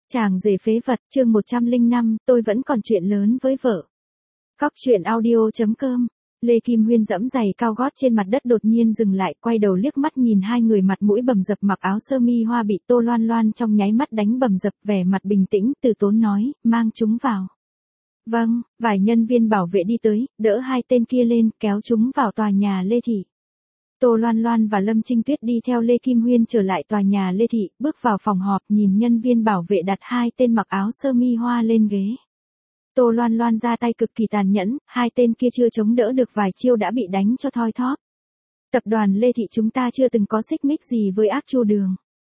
Chàng rể phế vật, chương 105, tôi vẫn còn chuyện lớn với vợ. Cóc truyện audio.com. Lê Kim Huyên giẫm giày cao gót trên mặt đất đột nhiên dừng lại, quay đầu liếc mắt nhìn hai người mặt mũi bầm dập mặc áo sơ mi hoa bị Tô Loan Loan trong nháy mắt đánh bầm dập, vẻ mặt bình tĩnh, từ tốn nói, mang chúng vào. Vâng, vài nhân viên bảo vệ đi tới, đỡ hai tên kia lên, kéo chúng vào tòa nhà Lê Thị. Tô Loan Loan và Lâm Trinh Tuyết đi theo Lê Kim Huyên trở lại tòa nhà Lê Thị, bước vào phòng họp, nhìn nhân viên bảo vệ đặt hai tên mặc áo sơ mi hoa lên ghế. Tô Loan Loan ra tay cực kỳ tàn nhẫn, hai tên kia chưa chống đỡ được vài chiêu đã bị đánh cho thoi thóp. Tập đoàn Lê Thị chúng ta chưa từng có xích mích gì với ác chu đường.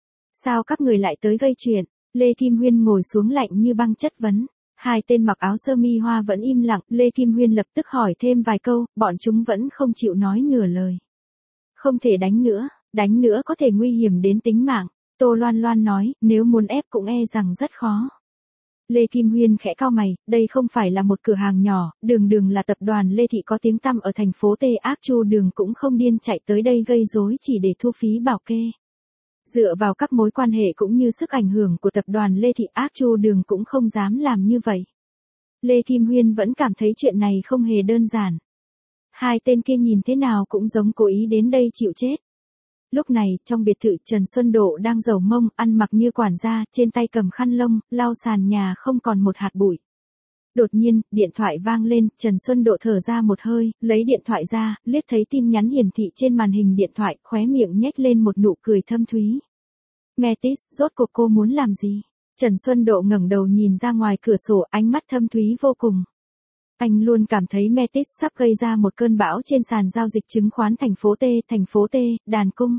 Sao các người lại tới gây chuyện? Lê Kim Huyên ngồi xuống lạnh như băng chất vấn. Hai tên mặc áo sơ mi hoa vẫn im lặng, Lê Kim Huyên lập tức hỏi thêm vài câu, bọn chúng vẫn không chịu nói nửa lời. Không thể đánh nữa có thể nguy hiểm đến tính mạng. Tô Loan Loan nói, nếu muốn ép cũng e rằng rất khó. Lê Kim Huyên khẽ cau mày, đây không phải là một cửa hàng nhỏ, đường là tập đoàn Lê Thị có tiếng tăm ở thành phố T, ác chu đường cũng không điên chạy tới đây gây rối chỉ để thu phí bảo kê. Dựa vào các mối quan hệ cũng như sức ảnh hưởng của tập đoàn Lê Thị, ác chu đường cũng không dám làm như vậy. Lê Kim Huyên vẫn cảm thấy chuyện này không hề đơn giản. Hai tên kia nhìn thế nào cũng giống cố ý đến đây chịu chết. Lúc này, trong biệt thự Trần Xuân Độ đang rầu mông, ăn mặc như quản gia, trên tay cầm khăn lông, lau sàn nhà không còn một hạt bụi. Đột nhiên, điện thoại vang lên, Trần Xuân Độ thở ra một hơi, lấy điện thoại ra, liếc thấy tin nhắn hiển thị trên màn hình điện thoại, khóe miệng nhếch lên một nụ cười thâm thúy. Metis, rốt cuộc cô muốn làm gì? Trần Xuân Độ ngẩng đầu nhìn ra ngoài cửa sổ, ánh mắt thâm thúy vô cùng. Anh luôn cảm thấy Metis sắp gây ra một cơn bão trên sàn giao dịch chứng khoán thành phố T, Đàn Cung.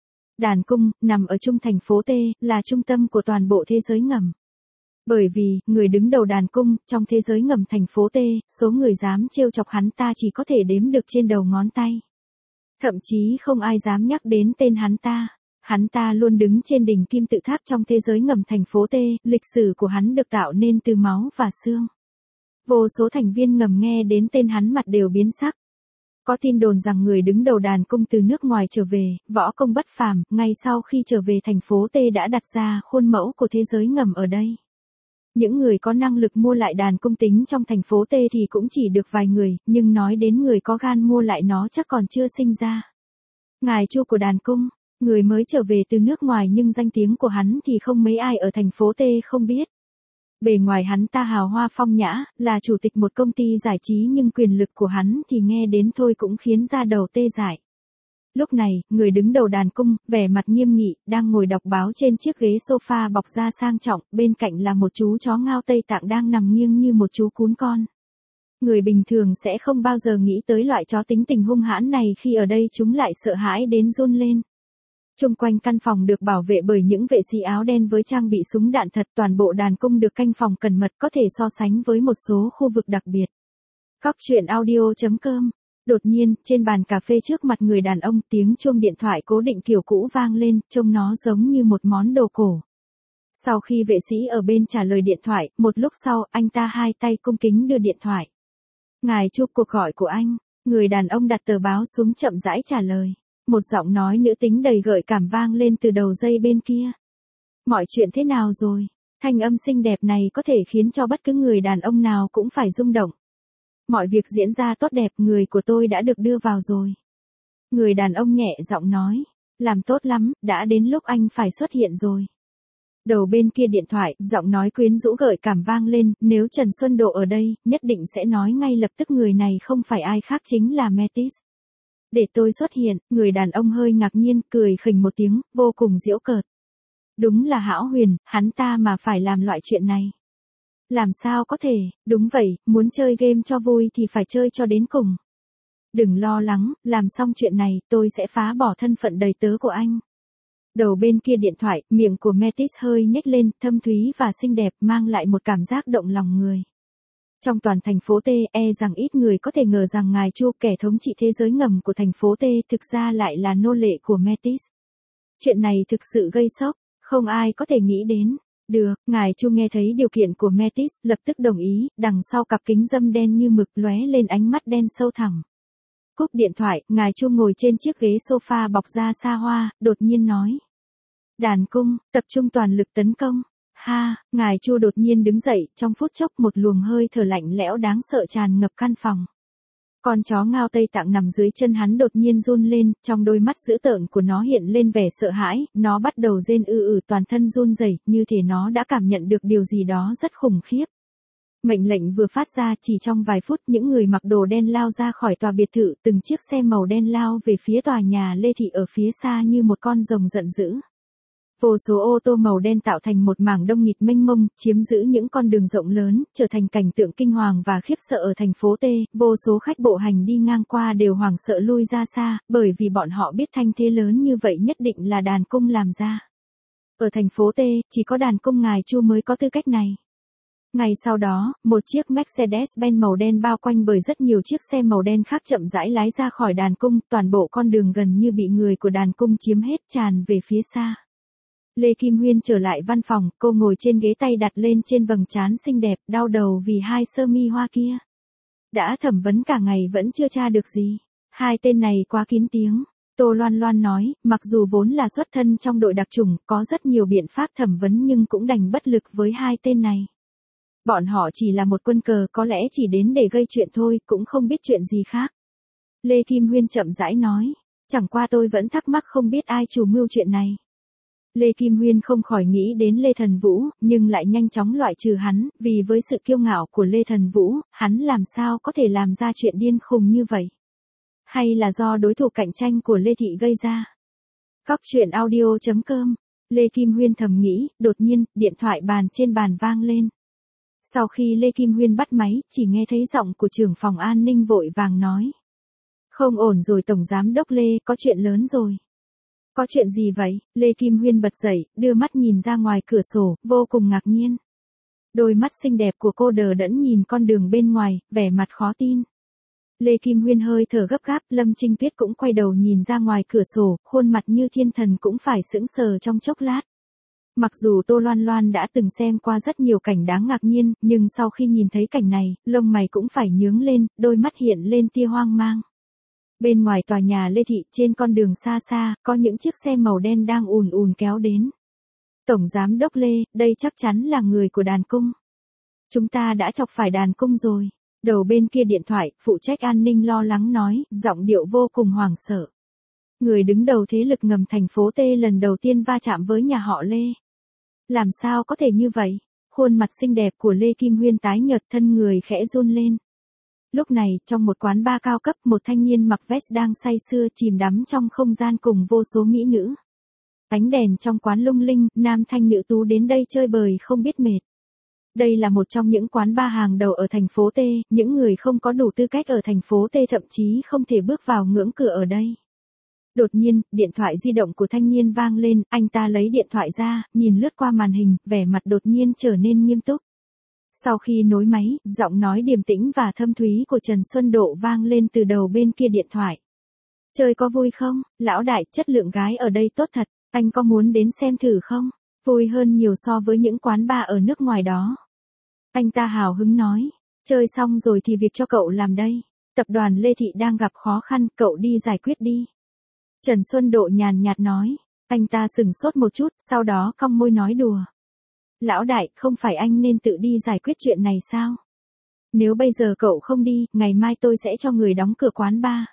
Đàn Cung, nằm ở trung thành phố T, là trung tâm của toàn bộ thế giới ngầm. Bởi vì, người đứng đầu Đàn Cung, trong thế giới ngầm thành phố T, số người dám trêu chọc hắn ta chỉ có thể đếm được trên đầu ngón tay. Thậm chí không ai dám nhắc đến tên hắn ta. Hắn ta luôn đứng trên đỉnh kim tự tháp trong thế giới ngầm thành phố T, lịch sử của hắn được tạo nên từ máu và xương. Vô số thành viên ngầm nghe đến tên hắn mặt đều biến sắc. Có tin đồn rằng người đứng đầu Đàn Cung từ nước ngoài trở về, võ công bất phàm, ngay sau khi trở về thành phố T đã đặt ra khuôn mẫu của thế giới ngầm ở đây. Những người có năng lực mua lại Đàn Cung tính trong thành phố T thì cũng chỉ được vài người, nhưng nói đến người có gan mua lại nó chắc còn chưa sinh ra. Ngài Chu của Đàn Cung, người mới trở về từ nước ngoài nhưng danh tiếng của hắn thì không mấy ai ở thành phố T không biết. Bề ngoài hắn ta hào hoa phong nhã, là chủ tịch một công ty giải trí nhưng quyền lực của hắn thì nghe đến thôi cũng khiến da đầu tê dại. Lúc này, người đứng đầu Đàn Cung, vẻ mặt nghiêm nghị, đang ngồi đọc báo trên chiếc ghế sofa bọc da sang trọng, bên cạnh là một chú chó ngao Tây Tạng đang nằm nghiêng như một chú cún con. Người bình thường sẽ không bao giờ nghĩ tới loại chó tính tình hung hãn này khi ở đây chúng lại sợ hãi đến run lên. Chung quanh căn phòng được bảo vệ bởi những vệ sĩ áo đen với trang bị súng đạn thật, toàn bộ Đàn Cung được canh phòng cẩn mật có thể so sánh với một số khu vực đặc biệt. Cóc truyện audio.com. Đột nhiên, trên bàn cà phê trước mặt người đàn ông, tiếng chuông điện thoại cố định kiểu cũ vang lên, trông nó giống như một món đồ cổ. Sau khi vệ sĩ ở bên trả lời điện thoại, một lúc sau, anh ta hai tay cung kính đưa điện thoại. Ngài Chu, cuộc gọi của anh. Người đàn ông đặt tờ báo xuống chậm rãi trả lời. Một giọng nói nữ tính đầy gợi cảm vang lên từ đầu dây bên kia. Mọi chuyện thế nào rồi? Thanh âm xinh đẹp này có thể khiến cho bất cứ người đàn ông nào cũng phải rung động. Mọi việc diễn ra tốt đẹp, người của tôi đã được đưa vào rồi. Người đàn ông nhẹ giọng nói. Làm tốt lắm, đã đến lúc anh phải xuất hiện rồi. Đầu bên kia điện thoại, giọng nói quyến rũ gợi cảm vang lên, nếu Trần Xuân Độ ở đây, nhất định sẽ nói ngay lập tức người này không phải ai khác chính là Metis. Để tôi xuất hiện, người đàn ông hơi ngạc nhiên, cười khỉnh một tiếng, vô cùng giễu cợt. Đúng là Hão Huyền, hắn ta mà phải làm loại chuyện này. Làm sao có thể, đúng vậy, muốn chơi game cho vui thì phải chơi cho đến cùng. Đừng lo lắng, làm xong chuyện này, tôi sẽ phá bỏ thân phận đầy tớ của anh. Đầu bên kia điện thoại, miệng của Metis hơi nhếch lên, thâm thúy và xinh đẹp, mang lại một cảm giác động lòng người. Trong toàn thành phố T, rằng ít người có thể ngờ rằng ngài Chu, kẻ thống trị thế giới ngầm của thành phố T, thực ra lại là nô lệ của Metis. Chuyện này thực sự gây sốc, không ai có thể nghĩ đến. Được, ngài Chu nghe thấy điều kiện của Metis, lập tức đồng ý, đằng sau cặp kính râm đen như mực lóe lên ánh mắt đen sâu thẳm. Cúp điện thoại, ngài Chu ngồi trên chiếc ghế sofa bọc da sa hoa, đột nhiên nói. Đàn Cung, tập trung toàn lực tấn công. Ha, ngài Chu đột nhiên đứng dậy, trong phút chốc một luồng hơi thở lạnh lẽo đáng sợ tràn ngập căn phòng. Con chó ngao Tây Tạng nằm dưới chân hắn đột nhiên run lên, trong đôi mắt dữ tợn của nó hiện lên vẻ sợ hãi, nó bắt đầu rên toàn thân run rẩy, như thể nó đã cảm nhận được điều gì đó rất khủng khiếp. Mệnh lệnh vừa phát ra, chỉ trong vài phút những người mặc đồ đen lao ra khỏi tòa biệt thự, từng chiếc xe màu đen lao về phía tòa nhà Lê Thị ở phía xa như một con rồng giận dữ. Vô số ô tô màu đen tạo thành một mảng đông nghịt mênh mông, chiếm giữ những con đường rộng lớn, trở thành cảnh tượng kinh hoàng và khiếp sợ ở thành phố T. Vô số khách bộ hành đi ngang qua đều hoảng sợ lui ra xa, bởi vì bọn họ biết thanh thế lớn như vậy nhất định là đàn cung làm ra. Ở thành phố T, chỉ có đàn cung ngài Chu mới có tư cách này. Ngày sau đó, một chiếc Mercedes-Benz màu đen bao quanh bởi rất nhiều chiếc xe màu đen khác chậm rãi lái ra khỏi đàn cung, toàn bộ con đường gần như bị người của đàn cung chiếm hết, tràn về phía xa. Lê Kim Huyên trở lại văn phòng, cô ngồi trên ghế tay đặt lên trên vầng trán xinh đẹp, đau đầu vì hai sơ mi hoa kia. Đã thẩm vấn cả ngày vẫn chưa tra được gì. Hai tên này quá kín tiếng. Tô Loan Loan nói, mặc dù vốn là xuất thân trong đội đặc chủng, có rất nhiều biện pháp thẩm vấn nhưng cũng đành bất lực với hai tên này. Bọn họ chỉ là một quân cờ, có lẽ chỉ đến để gây chuyện thôi, cũng không biết chuyện gì khác. Lê Kim Huyên chậm rãi nói, chẳng qua tôi vẫn thắc mắc không biết ai chủ mưu chuyện này. Lê Kim Huyên không khỏi nghĩ đến Lê Thần Vũ, nhưng lại nhanh chóng loại trừ hắn, vì với sự kiêu ngạo của Lê Thần Vũ, hắn làm sao có thể làm ra chuyện điên khùng như vậy? Hay là do đối thủ cạnh tranh của Lê Thị gây ra? Cóc truyện audio.com. Lê Kim Huyên thầm nghĩ, đột nhiên, điện thoại bàn trên bàn vang lên. Sau khi Lê Kim Huyên bắt máy, chỉ nghe thấy giọng của trưởng phòng an ninh vội vàng nói. Không ổn rồi Tổng Giám Đốc Lê, có chuyện lớn rồi. Có chuyện gì vậy? Lê Kim Huyên bật dậy, đưa mắt nhìn ra ngoài cửa sổ, vô cùng ngạc nhiên. Đôi mắt xinh đẹp của cô đờ đẫn nhìn con đường bên ngoài, vẻ mặt khó tin. Lê Kim Huyên hơi thở gấp gáp, Lâm Trinh Tuyết cũng quay đầu nhìn ra ngoài cửa sổ, khuôn mặt như thiên thần cũng phải sững sờ trong chốc lát. Mặc dù Tô Loan Loan đã từng xem qua rất nhiều cảnh đáng ngạc nhiên, nhưng sau khi nhìn thấy cảnh này, lông mày cũng phải nhướng lên, đôi mắt hiện lên tia hoang mang. Bên ngoài tòa nhà Lê Thị, trên con đường xa xa, có những chiếc xe màu đen đang ùn kéo đến. Tổng Giám Đốc Lê, đây chắc chắn là người của đàn cung. Chúng ta đã chọc phải đàn cung rồi. Đầu bên kia điện thoại, phụ trách an ninh lo lắng nói, giọng điệu vô cùng hoảng sợ. Người đứng đầu thế lực ngầm thành phố T lần đầu tiên va chạm với nhà họ Lê. Làm sao có thể như vậy? Khuôn mặt xinh đẹp của Lê Kim Huyên tái nhợt, thân người khẽ run lên. Lúc này, trong một quán bar cao cấp, một thanh niên mặc vest đang say sưa chìm đắm trong không gian cùng vô số mỹ nữ. Ánh đèn trong quán lung linh, nam thanh nữ tú đến đây chơi bời không biết mệt. Đây là một trong những quán bar hàng đầu ở thành phố T, những người không có đủ tư cách ở thành phố T thậm chí không thể bước vào ngưỡng cửa ở đây. Đột nhiên, điện thoại di động của thanh niên vang lên, anh ta lấy điện thoại ra, nhìn lướt qua màn hình, vẻ mặt đột nhiên trở nên nghiêm túc. Sau khi nối máy, giọng nói điềm tĩnh và thâm thúy của Trần Xuân Độ vang lên từ đầu bên kia điện thoại. Chơi có vui không? Lão đại, chất lượng gái ở đây tốt thật, anh có muốn đến xem thử không? Vui hơn nhiều so với những quán bar ở nước ngoài đó. Anh ta hào hứng nói, chơi xong rồi thì việc cho cậu làm đây. Tập đoàn Lê Thị đang gặp khó khăn, cậu đi giải quyết đi. Trần Xuân Độ nhàn nhạt nói, anh ta sửng sốt một chút, sau đó cong môi nói đùa. Lão đại, không phải anh nên tự đi giải quyết chuyện này sao? Nếu bây giờ cậu không đi, ngày mai tôi sẽ cho người đóng cửa quán bar.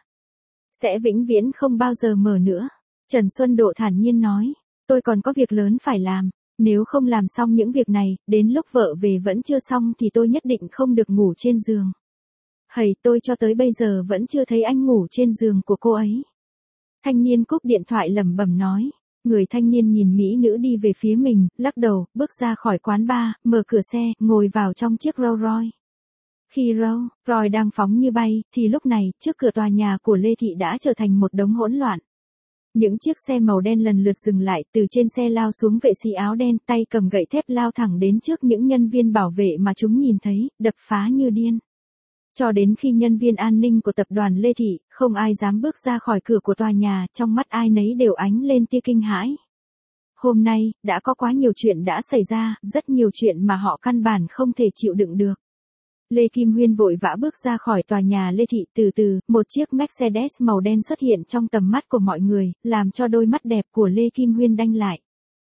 Sẽ vĩnh viễn không bao giờ mở nữa. Trần Xuân Độ thản nhiên nói, tôi còn có việc lớn phải làm. Nếu không làm xong những việc này, đến lúc vợ về vẫn chưa xong thì tôi nhất định không được ngủ trên giường. Hầy, tôi cho tới bây giờ vẫn chưa thấy anh ngủ trên giường của cô ấy. Thanh niên cúp điện thoại lẩm bẩm nói. Người thanh niên nhìn mỹ nữ đi về phía mình, lắc đầu, bước ra khỏi quán bar, mở cửa xe, ngồi vào trong chiếc Rolls Royce. Khi Rolls Royce đang phóng như bay, thì lúc này, trước cửa tòa nhà của Lê Thị đã trở thành một đống hỗn loạn. Những chiếc xe màu đen lần lượt dừng lại, từ trên xe lao xuống vệ sĩ áo đen, tay cầm gậy thép lao thẳng đến trước những nhân viên bảo vệ mà chúng nhìn thấy, đập phá như điên. Cho đến khi nhân viên an ninh của tập đoàn Lê Thị, không ai dám bước ra khỏi cửa của tòa nhà, trong mắt ai nấy đều ánh lên tia kinh hãi. Hôm nay, đã có quá nhiều chuyện đã xảy ra, rất nhiều chuyện mà họ căn bản không thể chịu đựng được. Lê Kim Huyên vội vã bước ra khỏi tòa nhà Lê Thị, từ từ, một chiếc Mercedes màu đen xuất hiện trong tầm mắt của mọi người, làm cho đôi mắt đẹp của Lê Kim Huyên đanh lại.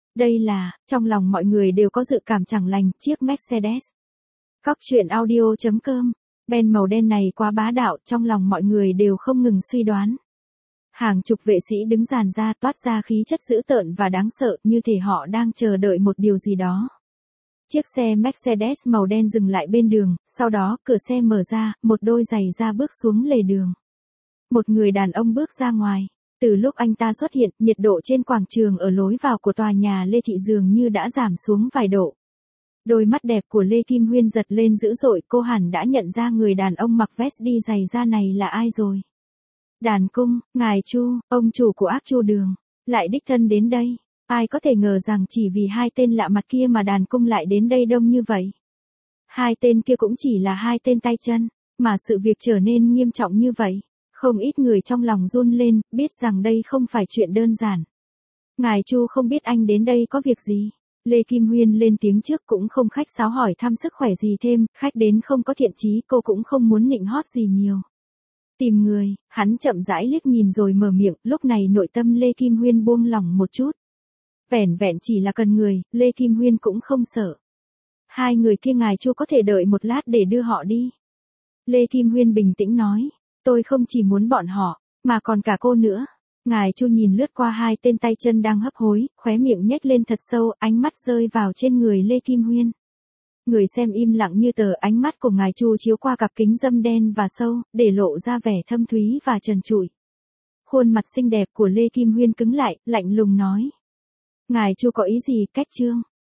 Đây là, trong lòng mọi người đều có dự cảm chẳng lành, chiếc Mercedes. Cóc truyện audio.com. Ben màu đen này quá bá đạo, trong lòng mọi người đều không ngừng suy đoán. Hàng chục vệ sĩ đứng dàn ra toát ra khí chất dữ tợn và đáng sợ, như thể họ đang chờ đợi một điều gì đó. Chiếc xe Mercedes màu đen dừng lại bên đường, sau đó cửa xe mở ra, một đôi giày da bước xuống lề đường. Một người đàn ông bước ra ngoài. Từ lúc anh ta xuất hiện, nhiệt độ trên quảng trường ở lối vào của tòa nhà Lê Thị dường như đã giảm xuống vài độ. Đôi mắt đẹp của Lê Kim Huyên giật lên dữ dội, cô hẳn đã nhận ra người đàn ông mặc vest đi giày da này là ai rồi. Đàn cung, ngài Chu, ông chủ của ác Chu Đường, lại đích thân đến đây. Ai có thể ngờ rằng chỉ vì hai tên lạ mặt kia mà đàn cung lại đến đây đông như vậy. Hai tên kia cũng chỉ là hai tên tay chân, mà sự việc trở nên nghiêm trọng như vậy. Không ít người trong lòng run lên, biết rằng đây không phải chuyện đơn giản. Ngài Chu không biết anh đến đây có việc gì. Lê Kim Huyên lên tiếng trước cũng không khách sáo hỏi thăm sức khỏe gì thêm, khách đến không có thiện chí cô cũng không muốn nịnh hót gì nhiều. Tìm người, hắn chậm rãi liếc nhìn rồi mở miệng, lúc này nội tâm Lê Kim Huyên buông lỏng một chút. Vẻn vẹn chỉ là cần người, Lê Kim Huyên cũng không sợ. Hai người kia ngài Chu có thể đợi một lát để đưa họ đi. Lê Kim Huyên bình tĩnh nói, tôi không chỉ muốn bọn họ, mà còn cả cô nữa. Ngài Chu nhìn lướt qua hai tên tay chân đang hấp hối, khóe miệng nhếch lên thật sâu, ánh mắt rơi vào trên người Lê Kim Huyên. Người xem im lặng như tờ, ánh mắt của ngài Chu chiếu qua cặp kính râm đen và sâu, để lộ ra vẻ thâm thúy và trần trụi. Khuôn mặt xinh đẹp của Lê Kim Huyên cứng lại, lạnh lùng nói. Ngài Chu có ý gì, cách trương?